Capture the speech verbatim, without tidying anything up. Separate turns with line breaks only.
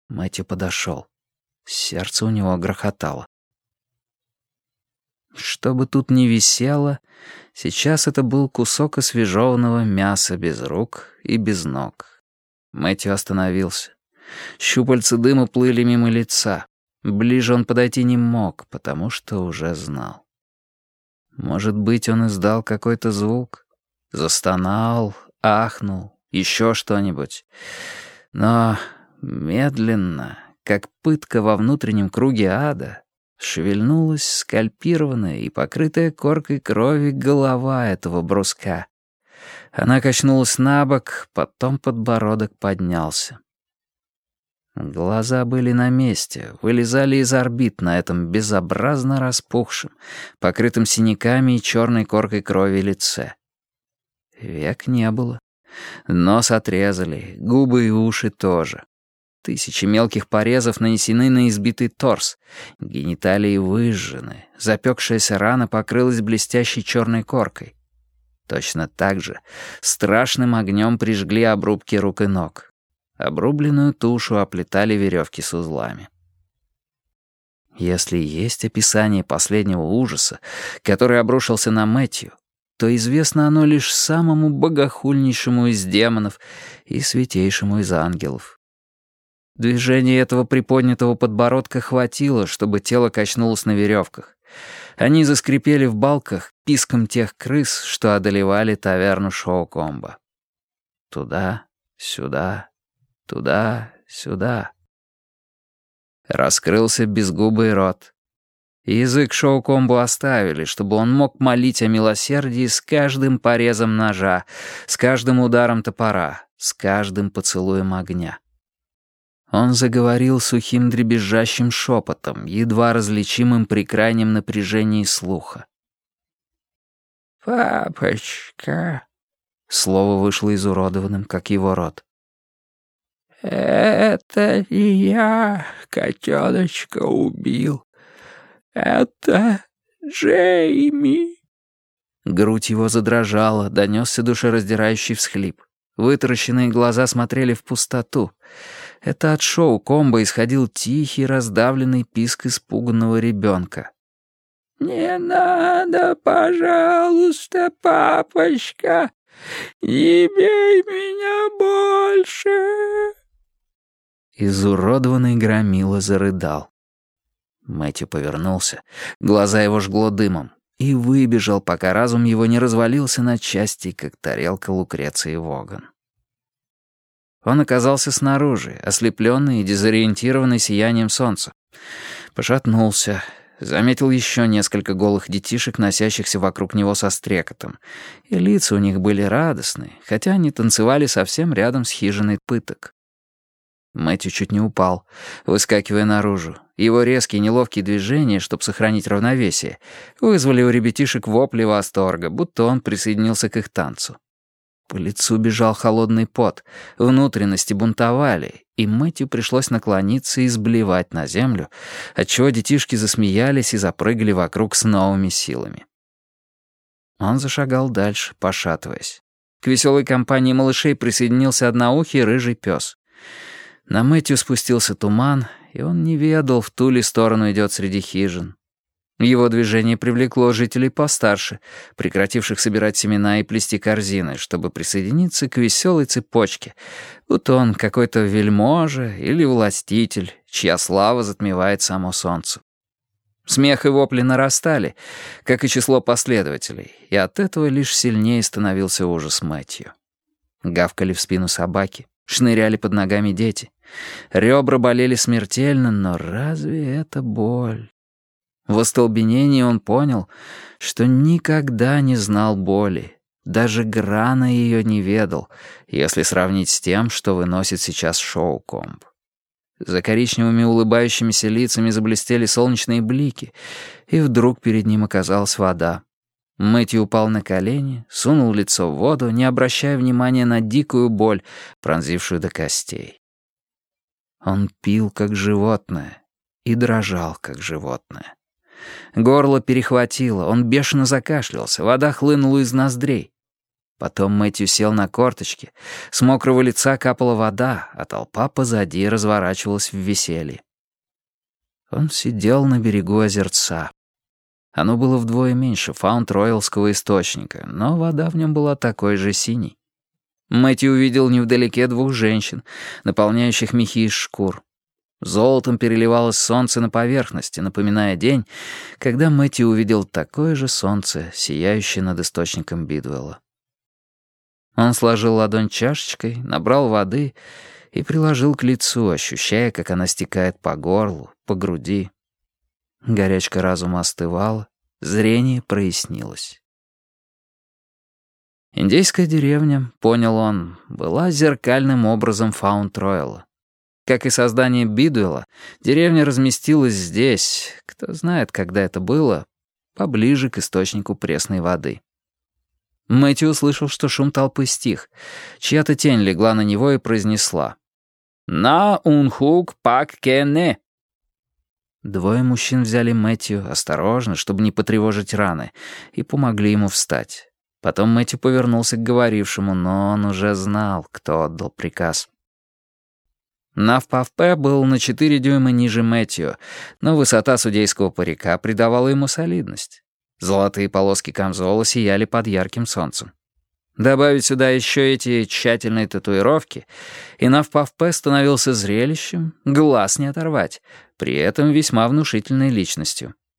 Мэтью подошел. Сердце у него грохотало. Что бы тут ни висело, сейчас это был кусок освежеванного мяса без рук и без ног. Мэтью остановился. Щупальца дыма плыли мимо лица. Ближе он подойти не мог, потому что уже знал. Может быть, он издал какой-то звук? Застонал, ахнул, еще что-нибудь. Но медленно, как пытка во внутреннем круге ада, шевельнулась скальпированная и покрытая коркой крови голова этого бруска. Она качнулась на бок, потом подбородок поднялся. Глаза были на месте, вылезали из орбит на этом безобразно распухшем, покрытом синяками и черной коркой крови лице. Век не было. Нос отрезали, губы и уши тоже. Тысячи мелких порезов нанесены на избитый торс. Гениталии выжжены. Запекшаяся рана покрылась блестящей черной коркой. Точно так же страшным огнем прижгли обрубки рук и ног. Обрубленную тушу оплетали веревки с узлами. Если есть описание последнего ужаса, который обрушился на Мэтью, то известно оно лишь самому богохульнейшему из демонов и святейшему из ангелов. Движение этого приподнятого подбородка хватило, чтобы тело качнулось на веревках. Они заскрипели в балках писком тех крыс, что одолевали таверну Шоу-Комбо. Туда, сюда, туда, сюда. Раскрылся безгубый рот. Язык Шоу-Комбо оставили, чтобы он мог молить о милосердии с каждым порезом ножа, с каждым ударом топора, с каждым поцелуем огня. Он заговорил сухим дребезжащим шепотом, едва различимым при крайнем напряжении слуха. «Папочка», — слово вышло изуродованным, как его рот. «Это не я котеночка убил. Это Джейми». Грудь его задрожала, донесся душераздирающий всхлип. Вытаращенные глаза смотрели в пустоту. Это от Шоу-Комбо исходил тихий, раздавленный писк испуганного ребенка. «Не надо, пожалуйста, папочка, не бей меня больше!» Изуродованный громила зарыдал. Мэтью повернулся, глаза его жгло дымом, и выбежал, пока разум его не развалился на части, как тарелка Лукреции Воган. Он оказался снаружи, ослепленный и дезориентированный сиянием солнца. Пошатнулся, заметил еще несколько голых детишек, носящихся вокруг него со стрекотом, и лица у них были радостные, хотя они танцевали совсем рядом с хижиной пыток. Мэтью чуть не упал, выскакивая наружу. Его резкие неловкие движения, чтобы сохранить равновесие, вызвали у ребятишек вопли восторга, будто он присоединился к их танцу. По лицу бежал холодный пот, внутренности бунтовали, и Мэтью пришлось наклониться и сблевать на землю, отчего детишки засмеялись и запрыгали вокруг с новыми силами. Он зашагал дальше, пошатываясь. К веселой компании малышей присоединился одноухий рыжий пес. На Мэтью спустился туман, и он не ведал, в ту ли сторону идет среди хижин. Его движение привлекло жителей постарше, прекративших собирать семена и плести корзины, чтобы присоединиться к веселой цепочке, будто он какой-то вельможа или властитель, чья слава затмевает само солнце. Смех и вопли нарастали, как и число последователей, и от этого лишь сильнее становился ужас Мэтью. Гавкали в спину собаки, шныряли под ногами дети. Ребра болели смертельно, но разве это боль? В остолбенении он понял, что никогда не знал боли, даже грана ее не ведал, если сравнить с тем, что выносит сейчас Шоу-Комб. За коричневыми улыбающимися лицами заблестели солнечные блики, и вдруг перед ним оказалась вода. Мэтью упал на колени, сунул лицо в воду, не обращая внимания на дикую боль, пронзившую до костей. Он пил, как животное, и дрожал, как животное. Горло перехватило, он бешено закашлялся, вода хлынула из ноздрей. Потом Мэтью сел на корточки. С мокрого лица капала вода, а толпа позади разворачивалась в веселье. Он сидел на берегу озерца. Оно было вдвое меньше Фаунд-Роялского источника, но вода в нем была такой же синей. Мэтью увидел невдалеке двух женщин, наполняющих мехи из шкур. Золотом переливалось солнце на поверхности, напоминая день, когда Мэтью увидел такое же солнце, сияющее над источником Бидвелла. Он сложил ладонь чашечкой, набрал воды и приложил к лицу, ощущая, как она стекает по горлу, по груди. Горячка разума остывала, зрение прояснилось. Индейская деревня, понял он, была зеркальным образом Фаунд-Ройла. Как и создание Бидвелла, деревня разместилась здесь, кто знает, когда это было, поближе к источнику пресной воды. Мэтью услышал, что шум толпы стих. Чья-то тень легла на него и произнесла: «На унхук пак кене». Двое мужчин взяли Мэтью осторожно, чтобы не потревожить раны, и помогли ему встать. Потом Мэтью повернулся к говорившему, но он уже знал, кто отдал приказ. Навпавпе был на четыре дюйма ниже Мэтью, но высота судейского парика придавала ему солидность. Золотые полоски камзола сияли под ярким солнцем. Добавить сюда еще эти тщательные татуировки, и Навпавпе становился зрелищем, глаз не оторвать, при этом весьма внушительной личностью.